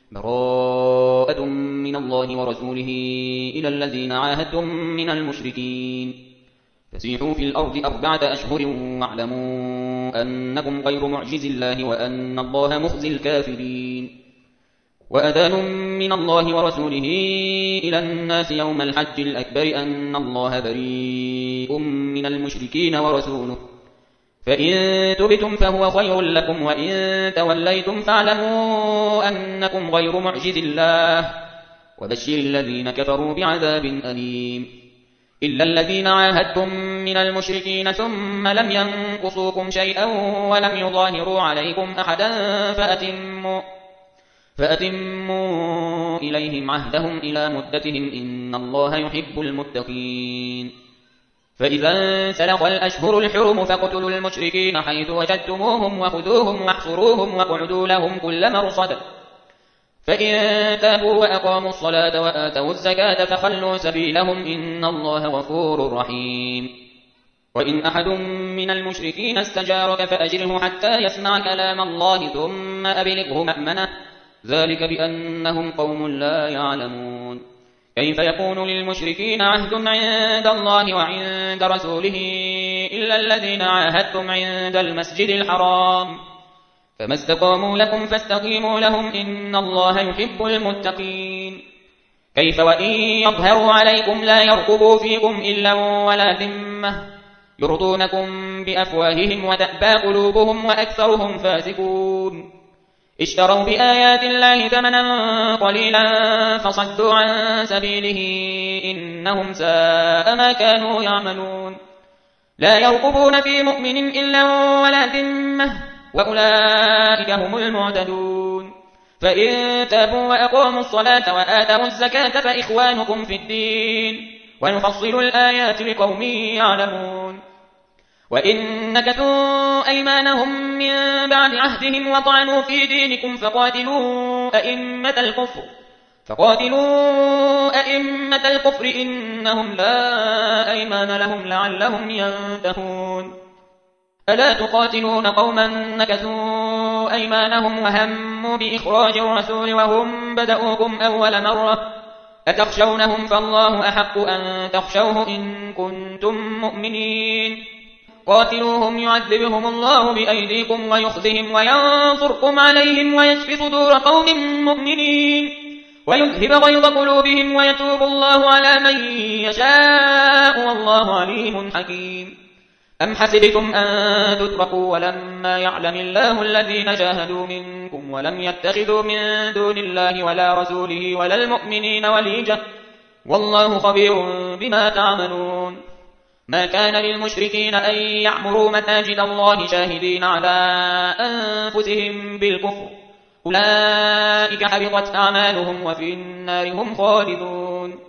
براءة من الله ورسوله إلى الذين عاهدتم من المشركين فسيحوا في الأرض 4 أشهر واعلموا أنكم غير معجز الله وأن الله مخزي الكافرين وأذان من الله ورسوله إلى الناس يوم الحج الأكبر أن الله بريء من المشركين ورسوله فإن تبتم فهو خير لكم وإن توليتم فاعلموا أنكم غير معجز الله وبشر الذين كفروا بعذاب أليم إلا الذين عاهدتم من المشركين ثم لم ينقصوكم شيئا ولم يظاهروا عليكم أحدا فأتموا إليهم عهدهم إلى مدتهم إن الله يحب المتقين فإذا انسلخ الأشهر الحرم فاقتلوا المشركين حيث وجدتموهم وخذوهم واحصروهم واقعدوا لهم كل مرصد فإن تابوا وأقاموا الصلاة وآتوا الزكاة فخلوا سبيلهم إن الله غفور رحيم وإن أحد من المشركين استجارك فأجره حتى يسمع كلام الله ثم أبلغه مأمنه ذلك بأنهم قوم لا يعلمون كيف يكون للمشركين عهد عند الله وعند رسوله إلا الذين عاهدتم عند المسجد الحرام فما استقاموا لكم فاستقيموا لهم إن الله يحب المتقين كيف وإن يظهروا عليكم لا يرقبوا فيكم إلا ولا ذمة يرضونكم بأفواههم وتأبى قلوبهم وأكثرهم فاسقون اشتروا بآيات الله ثمنا قليلا فصدوا عن سبيله إنهم ساء ما كانوا يعملون لا يرقبون في مؤمن إلا ولا ذمة وأولئك هم المعتدون فإن تابوا وأقاموا الصلاة وآتوا الزكاة فإخوانكم في الدين ونفصل الآيات لقوم يعلمون وإن نكثوا أيمانهم من بعد عهدهم وطعنوا في دينكم فقاتلوا أئمة الكفر إنهم لا أيمان لهم لعلهم ينتهون ألا تقاتلون قوما نكثوا أيمانهم وهموا بإخراج الرسول وهم بدؤوكم أول مرة أتخشونهم فالله أحق أن تخشوه إن كنتم مؤمنين قاتلوهم يعذبهم الله بأيديكم ويخزهم وينصركم عليهم ويشفي صدور قوم مؤمنين ويذهب غيظ قلوبهم ويتوب الله على من يشاء والله عليم حكيم أم حسبتم أن تتركوا ولما يعلم الله الذين جاهدوا منكم ولم يتخذوا من دون الله ولا رسوله ولا المؤمنين وليجة والله خبير بما تعملون ما كان للمشركين أن يعمروا مساجد الله شاهدين على أنفسهم بالكفر أولئك حبطت أعمالهم وفي النار هم خالدون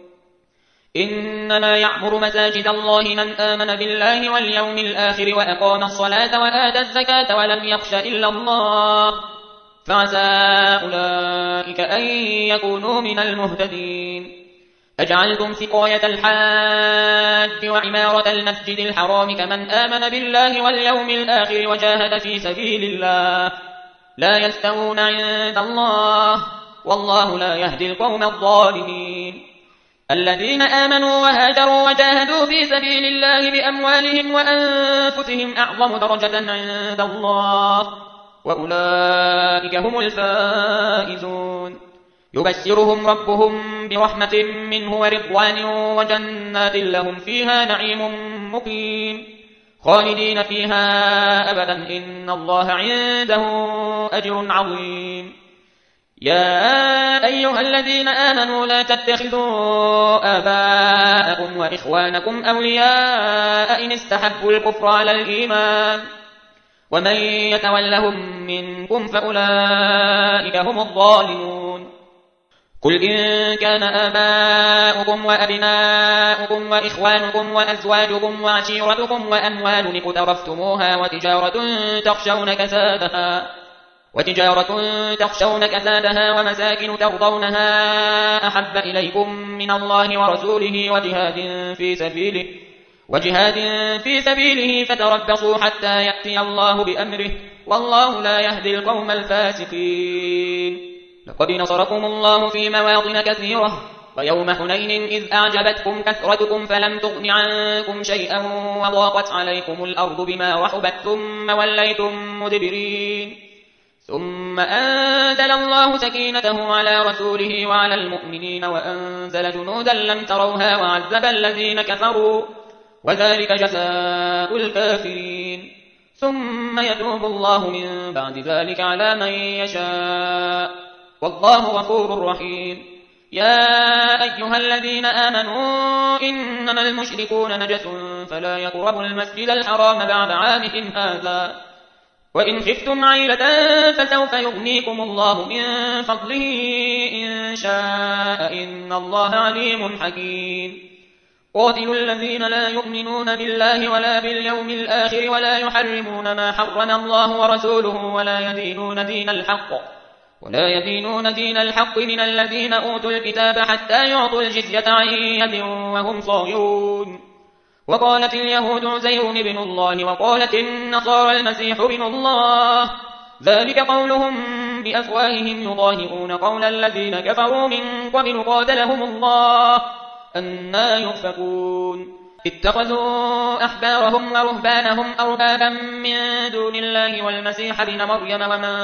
إنما يعمر مساجد الله من آمن بالله واليوم الآخر وأقام الصلاة وآتى الزكاة ولم يخش إلا الله فعسى أولئك أن يكونوا من المهتدين أجعلتم سقاية الحاج وعمارة المسجد الحرام كمن آمن بالله واليوم الآخر وجاهد في سبيل الله لا يستوون عند الله والله لا يهدي القوم الظالمين الذين آمنوا وهاجروا وجاهدوا في سبيل الله بأموالهم وأنفسهم أعظم درجة عند الله وأولئك هم الفائزون يبشرهم ربهم برحمة منه ورضوان وجنات لهم فيها نعيم مقيم خالدين فيها أبدا إن الله عنده أجر عظيم يا أيها الذين آمنوا لا تتخذوا آباءكم وإخوانكم أولياء إن استحبوا الكفر على الإيمان ومن يتولهم منكم فأولئك هم الظالمون قل إن كان آباؤكم وأبناؤكم وإخوانكم وأزواجكم وعشيرتكم وأموال اقترفتموها وتجارة تخشون كسادها ومساكن ترضونها أحب إليكم من الله ورسوله وجهاد في سبيله فتربصوا حتى يأتي الله بأمره والله لا يهدي القوم الفاسقين لقد نصركم الله في مواطن كثيرة ويوم حنين إذ أعجبتكم كثرتكم فلم تغن عنكم شيئا وضاقت عليكم الأرض بما رحبت ثم وليتم مدبرين ثم أنزل الله سكينته على رسوله وعلى المؤمنين وأنزل جنودا لم تروها وعذب الذين كفروا وذلك جزاء الكافرين ثم يتوب الله من بعد ذلك على من يشاء والله غفور رحيم يا أيها الذين آمنوا إنما المشركون نجس فلا يقربوا المسجد الحرام بعد عامهم هذا وإن خفتم عيلة فسوف يغنيكم الله من فضله إن شاء إن الله عليم حكيم قاتلوا الذين لا يؤمنون بالله ولا باليوم الآخر ولا يحرمون ما حرم الله ورسوله ولا يدينون دين الحق من الذين أوتوا الكتاب حتى يعطوا الجزية عن يد وهم صاغرون وقالت اليهود عزير بن الله وقالت النصارى المسيح بن الله ذلك قولهم بأفواههم يضاهئون قول الذين كفروا من قبل قاتلهم الله أنى يؤفكون اتخذوا أحبارهم ورهبانهم أربابا من دون الله والمسيح ابن مريم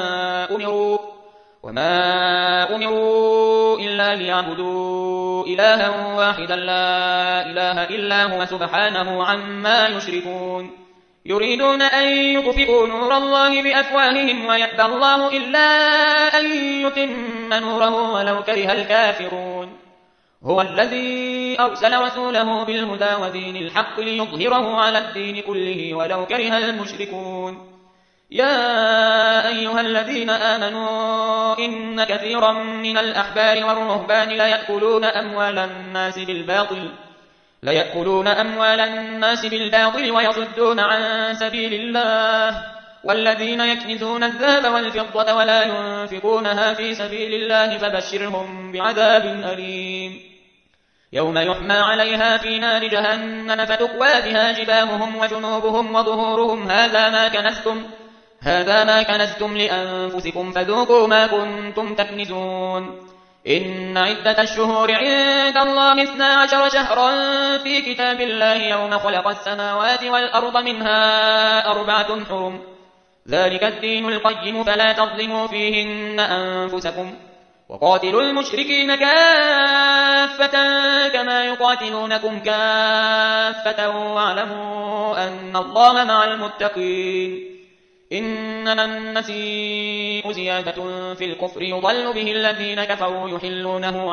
وما أمروا إلا ليعبدوا إلها واحدا لا إله إلا هو سبحانه عما يشركون يريدون أن يطفئوا نور الله بأفواههم ويأبى الله إلا أن يتم نوره ولو كره الكافرون هو الذي أرسل رسوله بالهدى ودين الحق ليظهره على الدين كله ولو كره المشركون يا أيها الذين آمنوا إن كثيرا من الأحبار والرهبان ليأكلون أموال الناس بالباطل ويصدون عن سبيل الله والذين يكنزون الذهب والفضة ولا ينفقونها في سبيل الله فبشرهم بعذاب أليم يوم يحمى عليها في نار جهنم فتكوى بها جباههم وجنوبهم وظهورهم هذا ما كنزتم لأنفسكم فذوقوا ما كنتم تكنزون إن عدة الشهور عند الله 12 شهرا في كتاب الله يوم خلق السماوات والأرض منها 4 حرم ذلك الدين القيم فلا تظلموا فيهن أنفسكم وقاتلوا المشركين كافة كما يقاتلونكم كافة واعلموا أن الله مع المتقين إنما النسيء زيادة في الكفر يضل به الذين كفروا يحلونه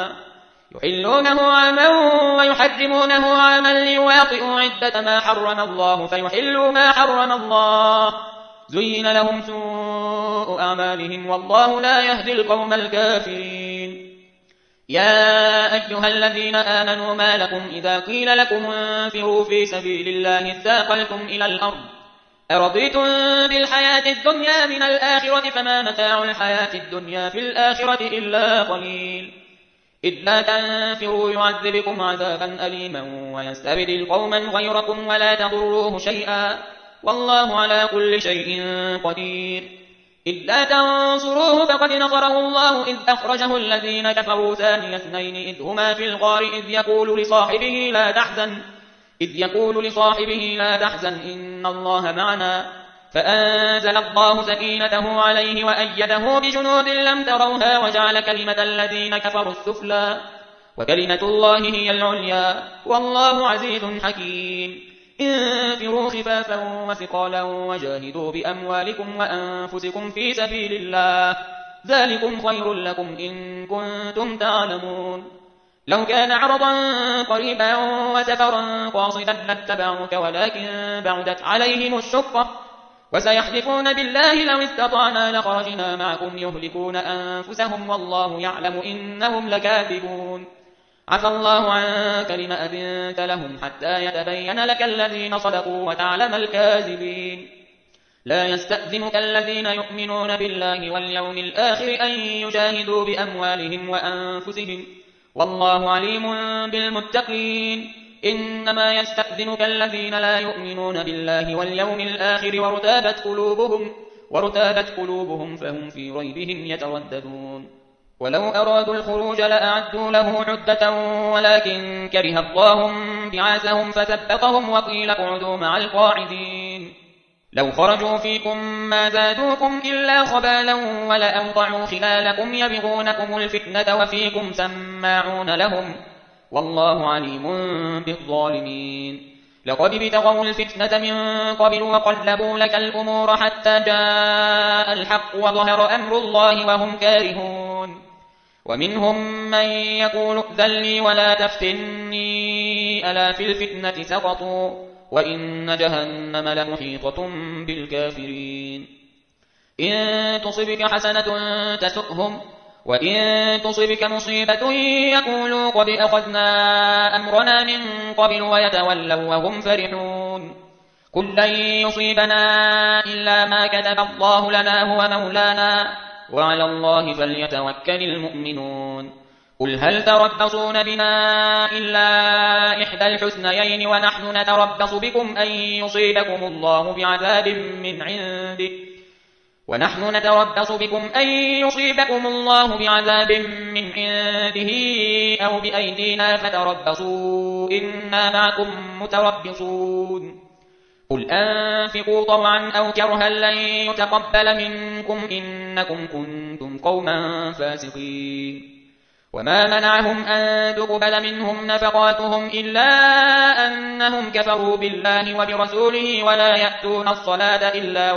عاما ويحرمونه عاما ليواطئوا عدة ما حرم الله فيحلوا ما حرم الله زين لهم سوء أعمالهم والله لا يهدي القوم الكافرين يا أيها الذين آمنوا ما لكم إذا قيل لكم انفروا في سبيل الله اثاقلتم إلى الأرض أرضيتم بالحياة الدنيا من الآخرة فما متاع الحياة الدنيا في الآخرة إلا قليل إلا تنفروا يعذبكم عذابا أليما ويستبدل قوما غيركم ولا تضروه شيئا والله على كل شيء قدير إلا تنصروه فقد نصره الله إذ أخرجه الذين كفروا ثاني اثنين إذ هما في الغار إذ يقول لصاحبه لا تحزن إن الله معنا فأنزل الله سكينته عليه وأيده بجنود لم تروها وجعل كلمة الذين كفروا السفلى وكلمة الله هي العليا والله عزيز حكيم انفروا خفافا وثقالا وجاهدوا بأموالكم وأنفسكم في سبيل الله ذلكم خير لكم إن كنتم تعلمون لو كان عرضا قريبا وسفرا قاصدا لاتبعوك ولكن بعدت عليهم الشقة وسيحلفون بالله لو استطعنا لخرجنا معكم يهلكون أنفسهم والله يعلم إنهم لكاذبون عفى الله عنك لما أذنت لهم حتى يتبين لك الذين صدقوا وتعلم الكاذبين لا يستأذنك الذين يؤمنون بالله واليوم الآخر أن يجاهدوا بأموالهم وأنفسهم والله عليم بالمتقين إنما يستأذنك الذين لا يؤمنون بالله واليوم الآخر وارتابت قلوبهم فهم في ريبهم يترددون ولو أرادوا الخروج لأعدوا له عدة ولكن كره الله بعاثهم فثبطهم وقيل اقعدوا مع القاعدين لو خرجوا فيكم ما زادوكم إلا خبالا ولأوضعوا خلالكم يبغونكم الفتنة وفيكم سماعون لهم والله عليم بالظالمين لقد ابتغوا الفتنة من قبل وقلبوا لك الأمور حتى جاء الحق وظهر أمر الله وهم كارهون ومنهم من يقول ائذن لي ولا تفتني ألا في الفتنة سقطوا وإن جهنم لمحيطة بالكافرين إن تصبك حسنة تسؤهم وإن تصبك مصيبة يقولوا قد أخذنا أمرنا من قبل ويتولوا وهم فرحون قل لن يصيبنا إلا ما كتب الله لنا هو مولانا وعلى الله فليتوكل المؤمنون قل هل تربصون بنا إلا إحدى الحسنيين ونحن نتربص بكم أن يصيبكم الله بعذاب من عنده أو بأيدينا فتربصوا إنا معكم متربصون قل أنفقوا طوعا أو كرها لن يتقبل منكم إنكم كنتم قوما فاسقين وما منعهم أن تقبل منهم نفقاتهم إلا أنهم كفروا بالله وبرسوله ولا يأتون الصلاة إلا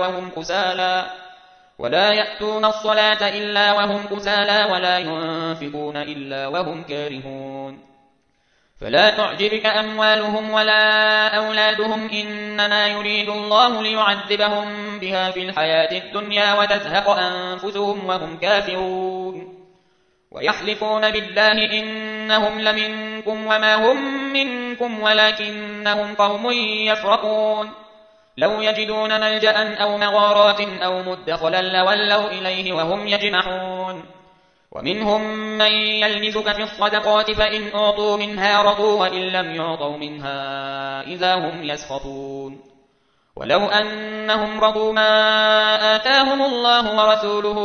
وهم كسالى ولا ينفقون إلا وهم كارهون فلا تعجبك أموالهم ولا أولادهم إنما يريد الله ليعذبهم بها في الحياة الدنيا وتزهق أنفسهم وهم كافرون ويحلفون بالله إنهم لمنكم وما هم منكم ولكنهم قوم يفرقون لو يجدون ملجأ أو مغارات أو مدخلا لولوا إليه وهم يجمحون ومنهم من يلمزك في الصدقات فإن أعطوا منها رضوا وإن لم يعطوا منها إذا هم يسخطون ولو أنهم رضوا ما آتاهم الله ورسوله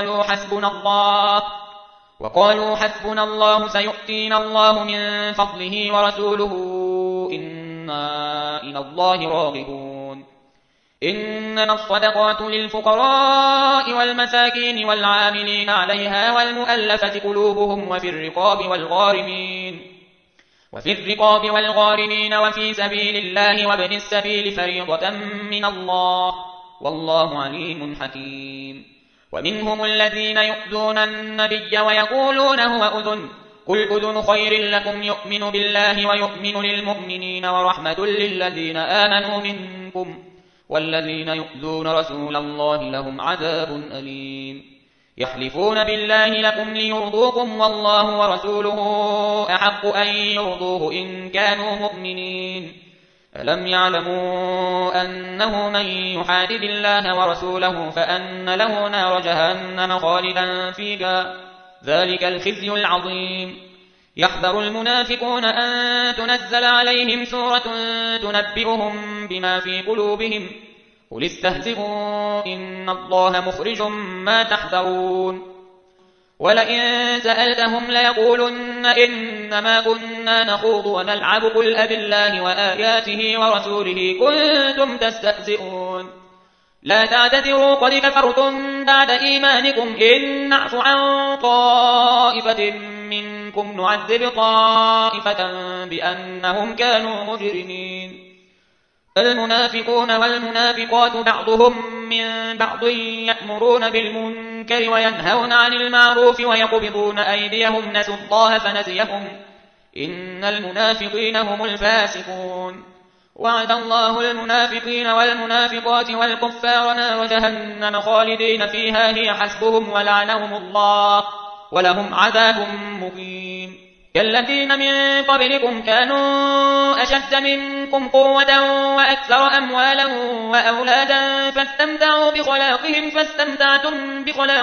وقالوا حسبنا الله سيؤتينا الله من فضله ورسوله إنا إلى الله راغبون إنما الصدقات للفقراء والمساكين والعاملين عليها والمؤلفة قلوبهم وفي الرقاب والغارمين وفي سبيل الله وابن السبيل فريضة من الله والله عليم حكيم ومنهم الذين يؤذون النبي ويقولون هو أذن قل أذن خير لكم يؤمن بالله ويؤمن للمؤمنين ورحمة للذين آمنوا منكم والذين يؤذون رسول الله لهم عذاب أليم يحلفون بالله لكم ليرضوكم والله ورسوله أحق أن يرضوه إن كانوا مؤمنين ألم يعلموا أنه من يحادد الله ورسوله فأن له نار جهنم خالدا فيها ذلك الخزي العظيم يحذر المنافقون أن تنزل عليهم سورة تنبئهم بما في قلوبهم قل استهزئوا إن الله مخرج ما تحذرون ولئن سألتهم ليقولن إنما كنا نخوض ونلعب قل أبالله وآياته ورسوله كنتم تستهزئون لا تعتذروا قد كفرتم بعد إيمانكم إن نعف عن طائفة منكم نعذب طائفة بأنهم كانوا مجرمين المنافقون والمنافقات بعضهم من بعض يأمرون بالمنكر وينهون عن المعروف ويقبضون أيديهم نسوا الله فنسيهم إن المنافقين هم الفاسقون وعد الله المنافقين والمنافقات والكفار نار جهنم خالدين فيها هي حسبهم ولعنهم الله ولهم عذاب مقيم كالذين من قبلكم كانوا أشد منكم قوة وأكثر أموالا وأولادا فاستمتعوا بخلاقهم فاستمتعتم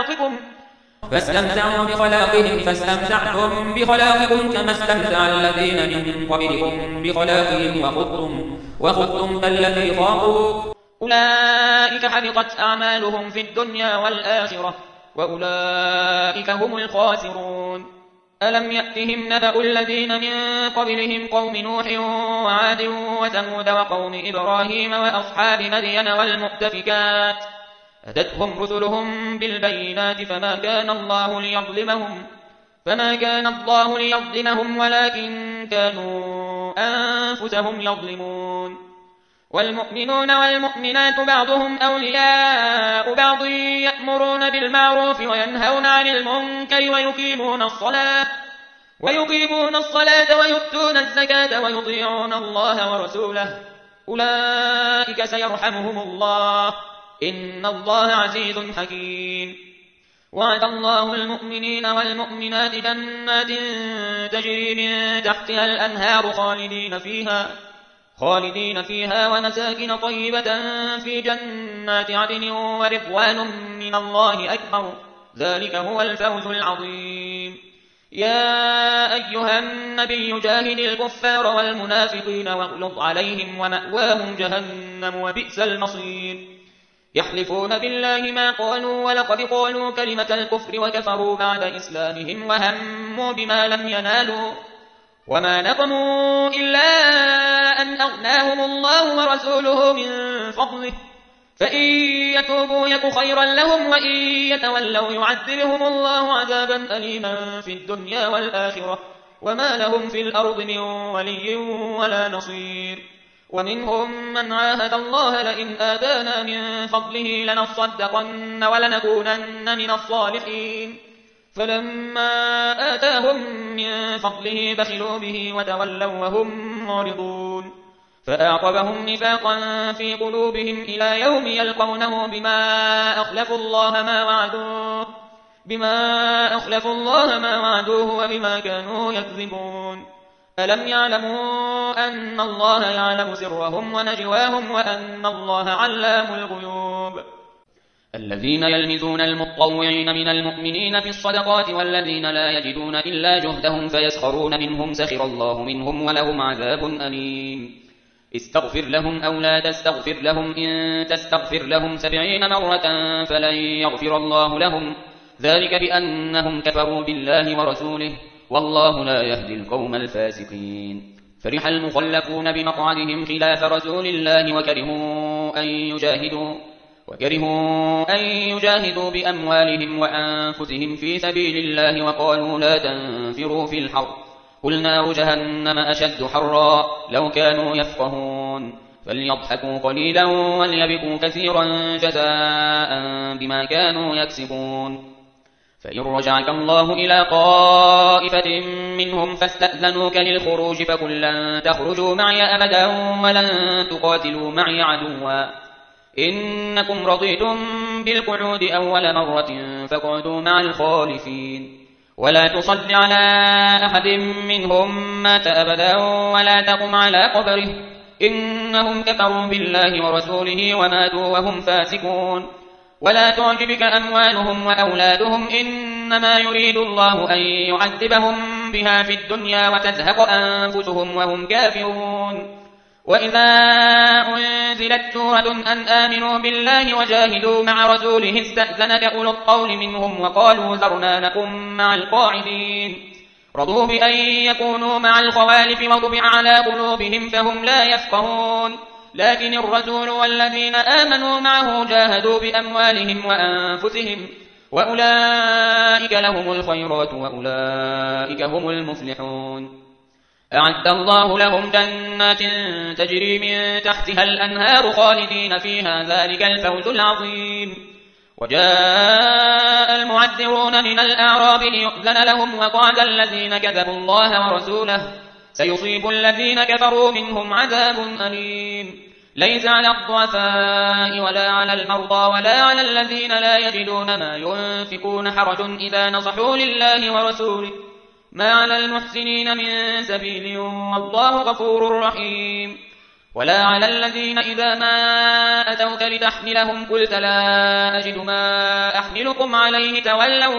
بخلاقكم كما استمتع الذين من قبلكم بخلاقهم وخضتم كالذي خاضوا أولئك حبطت أعمالهم في الدنيا والآخرة وأولئك هم الخاسرون. ألم يأتهم نبأ الذين من قبلهم قوم نوح وعاد وثمود وقوم إبراهيم وأصحاب مدين والمؤتفكات أتتهم رسلهم بالبينات فما كان الله ليظلمهم ولكن كانوا أنفسهم يظلمون. والمؤمنون والمؤمنات بعضهم أولياء بعض يأمرون بالمعروف وينهون عن المنكر ويقيمون الصلاة ويؤتون الزكاة ويطيعون الله ورسوله أولئك سيرحمهم الله إن الله عزيز حكيم. وعد الله المؤمنين والمؤمنات جنات تجري من تحتها الأنهار خالدين فيها ومساكن طيبة في جنات عدن ورضوان من الله أكبر ذلك هو الفوز العظيم. يا أيها النبي جاهد الكفار والمنافقين واغلظ عليهم ومأواهم جهنم وبئس المصير. يحلفون بالله ما قالوا ولقد قالوا كلمة الكفر وكفروا بعد إسلامهم وهموا بما لم ينالوا وما نقموا إلا أن أغناهم الله ورسوله من فضله فإن يتوبوا يك خيرا لهم وإن يتولوا يعذبهم الله عذابا أليما في الدنيا والآخرة وما لهم في الأرض من ولي ولا نصير. ومنهم من عاهد الله لئن آتانا من فضله لنصدقن ولنكونن من الصالحين فلما آتاهم من فضله بخلوا به وتولوا وهم معرضون. فأعقبهم نفاقا في قلوبهم إلى يوم يلقونه بما أخلفوا الله ما وعدوه وبما كانوا يكذبون. ألم يعلموا أن الله يعلم سرهم ونجواهم وأن الله علام الغيوب. الذين يلمزون المطوعين من المؤمنين في الصدقات والذين لا يجدون إلا جهدهم فيسخرون منهم سخر الله منهم ولهم عذاب أليم. استغفر لهم أو لا تستغفر لهم إن تستغفر لهم 70 مرة فلن يغفر الله لهم ذلك بأنهم كفروا بالله ورسوله والله لا يهدي القوم الفاسقين. فرح المخلفون بمقعدهم خلاف رسول الله وكرهوا أن يجاهدوا بأموالهم وأنفسهم في سبيل الله وقالوا لا تنفروا في الحر قل نار جهنم أشد حرا لو كانوا يفقهون. فليضحكوا قليلا وليبكوا كثيرا جزاء بما كانوا يكسبون. فإن رجعك الله إلى طائفة منهم فاستأذنوك للخروج فقل لن تخرجوا معي أبدا ولن تقاتلوا معي عدوا إنكم رضيتم بالقعود أول مرة فاقعدوا مع الخالفين. ولا تصل على أحد منهم مات أبدا ولا تقم على قبره إنهم كفروا بالله ورسوله وماتوا وهم فاسقون. ولا تعجبك أموالهم وأولادهم إنما يريد الله أن يعذبهم بها في الدنيا وتزهق أنفسهم وهم كافرون. وإذا أنزلت سورة أن آمنوا بالله وجاهدوا مع رسوله استأذنك أولو الطول منهم وقالوا ذرنا نكن مع القاعدين رضوا بأن يكونوا مع الخوالف وطبع على قلوبهم فهم لا يفقهون. لكن الرسول والذين آمنوا معه جاهدوا بأموالهم وأنفسهم وأولئك لهم الخيرات وأولئك هم المفلحون. أعد الله لهم جنات تجري من تحتها الأنهار خالدين فيها ذلك الفوز العظيم. وجاء المعذرون من الأعراب ليؤذن لهم وقعد الذين كذبوا الله ورسوله سيصيب الذين كفروا منهم عذاب أليم. ليس على الضعفاء ولا على المرضى ولا على الذين لا يجدون ما ينفقون حرج إذا نصحوا لله ورسوله ما على المحسنين من سبيل والله غفور رحيم. ولا على الذين إذا ما أتوك لتحملهم قلت لا أجد ما أحملكم عليه تولوا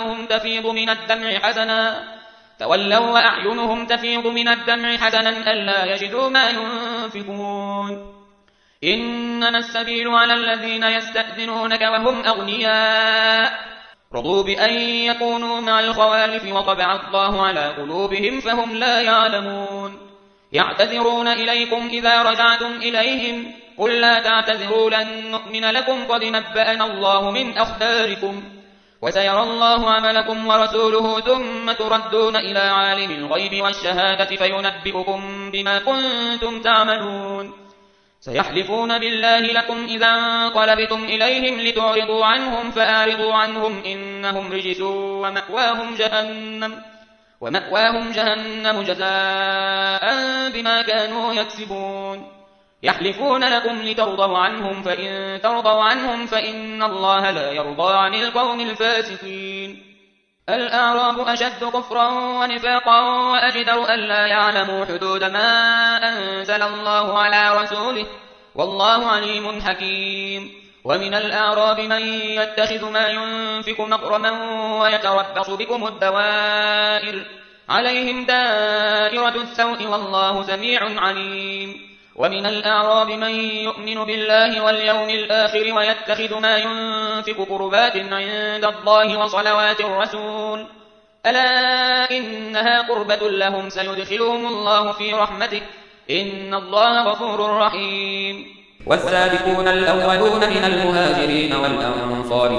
وأعينهم تفيض من الدمع حزنا ألا يجدوا ما ينفقون. إنما السبيل على الذين يستأذنونك وهم أغنياء رضوا بأن يكونوا مع الخوالف وطبع الله على قلوبهم فهم لا يعلمون يعتذرون إليكم إذا رجعتم إليهم قل لا تعتذروا لن نؤمن لكم قد نبأنا الله من أخباركم وسيرى الله عملكم ورسوله ثم تردون إلى عالم الغيب والشهادة فينبئكم بما كنتم تعملون سيحلفون بالله لكم إذا انقلبتم إليهم لتعرضوا عنهم فأعرضوا عنهم إنهم رجس ومأواهم جهنم جزاء بما كانوا يكسبون يحلفون لكم لترضوا عنهم فإن ترضوا عنهم فإن الله لا يرضى عن القوم الفاسقين الأعراب أشد كفرا ونفاقا وأجدر ألا يعلموا حدود ما أنزل الله على رسوله والله عليم حكيم ومن الأعراب من يتخذ ما ينفق مغرما ويتربص بكم الدوائر عليهم دائرة السوء والله سميع عليم ومن الأعراب من يؤمن بالله واليوم الآخر ويتخذ ما ينفق قربات عند الله وصلوات الرسول ألا إنها قربة لهم سيدخلهم الله في رحمته إن الله غفور رحيم والسابقون الأولون من المهاجرين والأنصار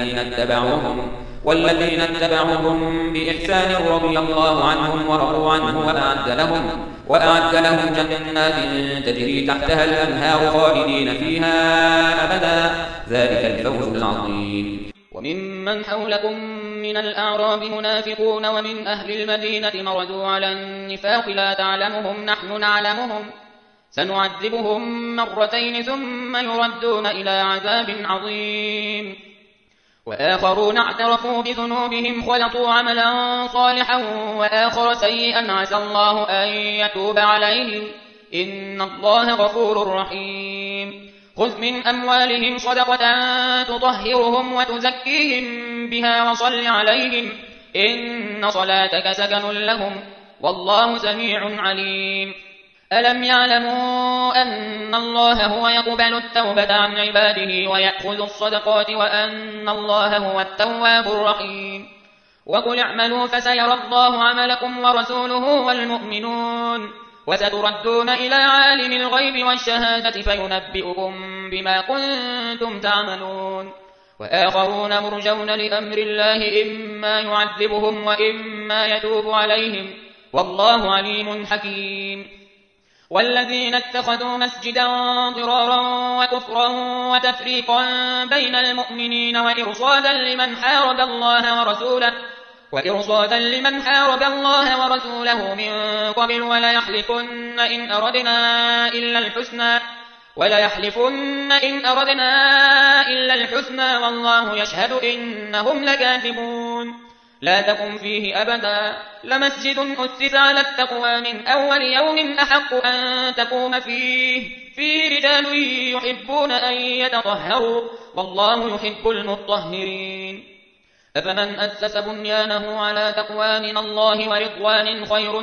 والذين اتبعوهم بإحسان رضي الله عنهم ورضوا عنه وأعد لهم جنات تجري تحتها الأنهار خالدين فيها أبدا ذلك الفوز العظيم وممن حولكم من الأعراب منافقون ومن أهل المدينة مردوا على النفاق لا تعلمهم نحن نعلمهم سنعذبهم مرتين ثم يردون إلى عذاب عظيم وآخرون اعترفوا بذنوبهم خلطوا عملا صالحا وآخر سيئا عسى الله أن يتوب عليهم إن الله غفور رحيم خذ من أموالهم صدقة تطهرهم وتزكيهم بها وصل عليهم إن صلاتك سكن لهم والله سميع عليم ألم يعلموا أن الله هو يقبل التوبة عن عباده ويأخذ الصدقات وأن الله هو التواب الرحيم وقل اعملوا فسيرى الله عملكم ورسوله والمؤمنون وستردون إلى عالم الغيب والشهادة فينبئكم بما كنتم تعملون وآخرون مرجون لأمر الله إما يعذبهم وإما يتوب عليهم والله عليم حكيم والذين اتخذوا مسجدا ضرارا وكفرا وتفريقا بين المؤمنين وإرصادا لمن حارب الله ورسوله من قبل وليحلفن إن أردنا إلا الحسنى والله يشهد إنهم لكاذبون لا تقم فيه أبدا لمسجد أسس على التقوى من أول يوم أحق أن تقوم فيه رجال يحبون أن يتطهروا والله يحب المطهرين أفمن أسس بنيانه على تقوى من الله ورضوان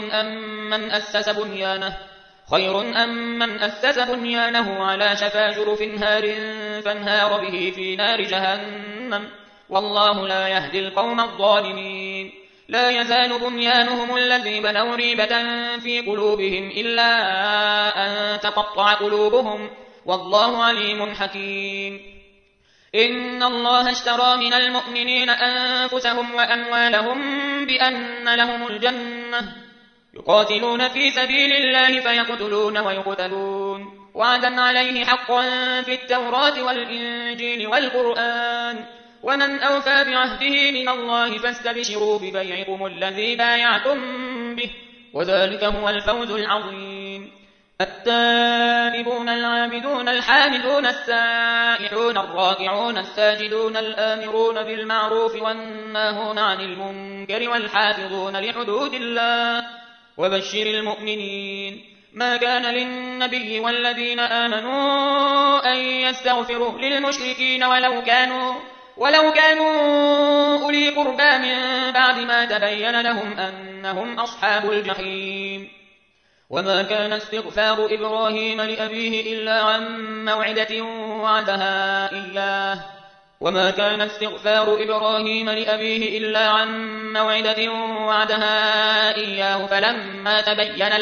خير أم من أسس بنيانه على شفا جرف هار فانهار به في نار جهنم والله لا يهدي القوم الظالمين لا يزال بنيانهم الذي بنوا ريبة في قلوبهم إلا أن تقطع قلوبهم والله عليم حكيم إن الله اشترى من المؤمنين أنفسهم وأموالهم بأن لهم الجنة يقاتلون في سبيل الله فيقتلون ويقتلون وعدا عليه حقا في التوراة والإنجيل والقرآن ومن أوفى بعهده من الله فاستبشروا ببيعكم الذي بايعتم به وذلك هو الفوز العظيم التائبون العابدون الحامدون السائحون الراكعون الساجدون الآمرون بالمعروف والناهون عن المنكر والحافظون لحدود الله وبشر المؤمنين ما كان للنبي والذين آمنوا أن يستغفروا للمشركين ولو كانوا أولي قربى من بعد ما تبين لهم أنهم أصحاب الجحيم وما كان استغفار إبراهيم لأبيه إلا عن موعدة وعدها إياه وما كان استغفار إبراهيم لأبيه إلا عن موعدة وعدها إياه فلما تبين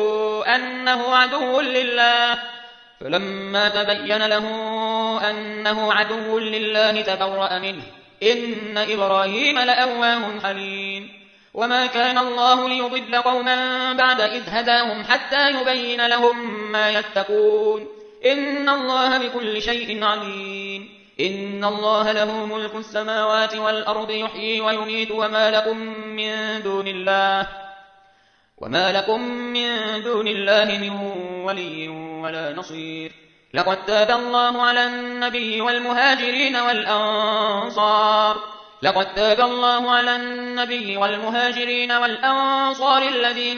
له أنه عدو لله تبرأ منه إن إبراهيم لأواه حليم وما كان الله ليضل قوما بعد إذ هداهم حتى يبين لهم ما يتقون إن الله بكل شيء عليم إن الله له ملك السماوات والأرض يحيي ويميت وما لكم من دون الله من ولي ولا نصير لقد تاب الله على النبي والمهاجرين والأنصار الذين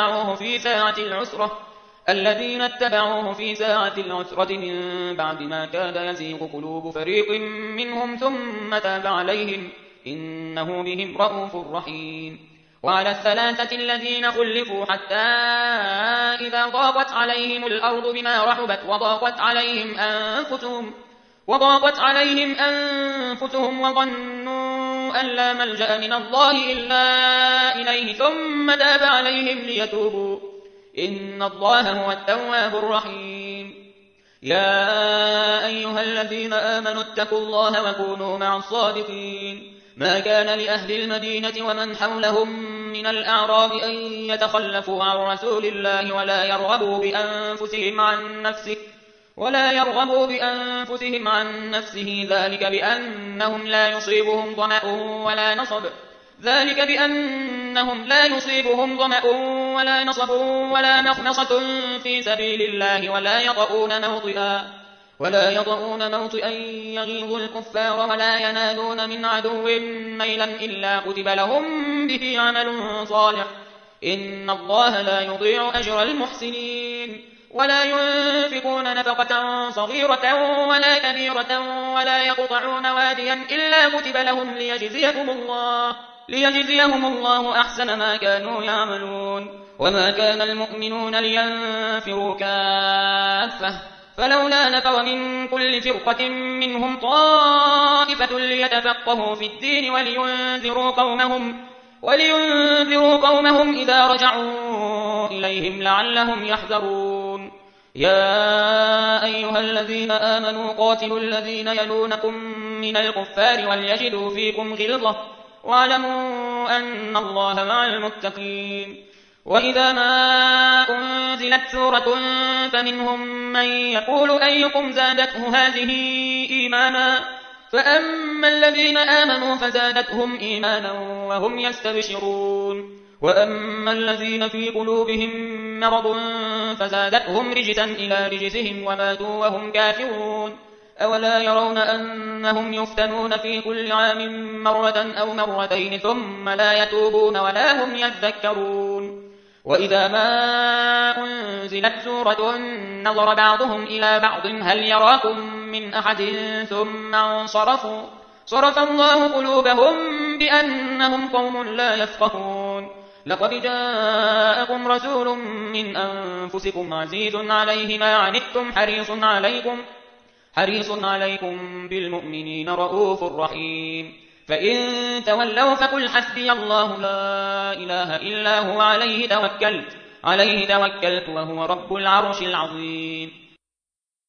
اتبعوه في ساعة العسرة من بعد ما كاد يزيغ قلوب فريق منهم ثم تاب عليهم إنه بهم رءوف رحيم وعلى الثلاثة الذين خلفوا حتى إذا ضاقت عليهم الأرض بما رحبت وضاقت عليهم أنفسهم وظنوا أن لا ملجأ من الله إلا إليه ثم تاب عليهم ليتوبوا إن الله هو التواب الرحيم يا أيها الذين آمنوا اتقوا الله وكونوا مع الصادقين ما كان لأهل المدينة ومن حولهم من الأعراب أن يتخلفوا عن رسول الله ولا يرغبوا بأنفسهم عن نفسه ذلك بأنهم لا يصيبهم ظمأ ولا نصب ولا مخمصة في سبيل الله ولا يطؤون موطئا يغيظ الكفار ولا ينالون من عدو نيلا إلا كتب لهم به عمل صالح إن الله لا يضيع أجر المحسنين ولا ينفقون نفقة صغيرة ولا كبيرة ولا يقطعون واديا إلا كتب لهم ليجزيهم الله أحسن ما كانوا يعملون وما كان المؤمنون لينفروا كافة فلولا نفر من كل فرقة منهم طائفة ليتفقهوا في الدين ولينذروا قومهم إذا رجعوا إليهم لعلهم يحذرون يا أيها الذين آمنوا قاتلوا الذين يلونكم من الكفار وليجدوا فيكم غلظة واعلموا أن الله مع المتقين وإذا ما أنزلت سورة فمنهم من يقول أيكم زادته هذه إيمانا فأما الذين آمنوا فزادتهم إيمانا وهم يستبشرون وأما الذين في قلوبهم مرض فزادتهم رجسا إلى رجسهم وماتوا وهم كافرون أولا يرون أنهم يفتنون في كل عام مرة أو مرتين ثم لا يتوبون ولا هم يذكرون وإذا ما أنزلت سورة نظر بعضهم إلى بعض هل يراكم من أحد ثم انصرفوا صرف الله قلوبهم بأنهم قوم لا يفقهون لقد جاءكم رسول من أنفسكم عزيز عليه ما عنتم حريص عليكم بالمؤمنين رؤوف رحيم فإن تولوا فقل حسبي الله لا إله إلا هو عليه توكلت وهو رب العرش العظيم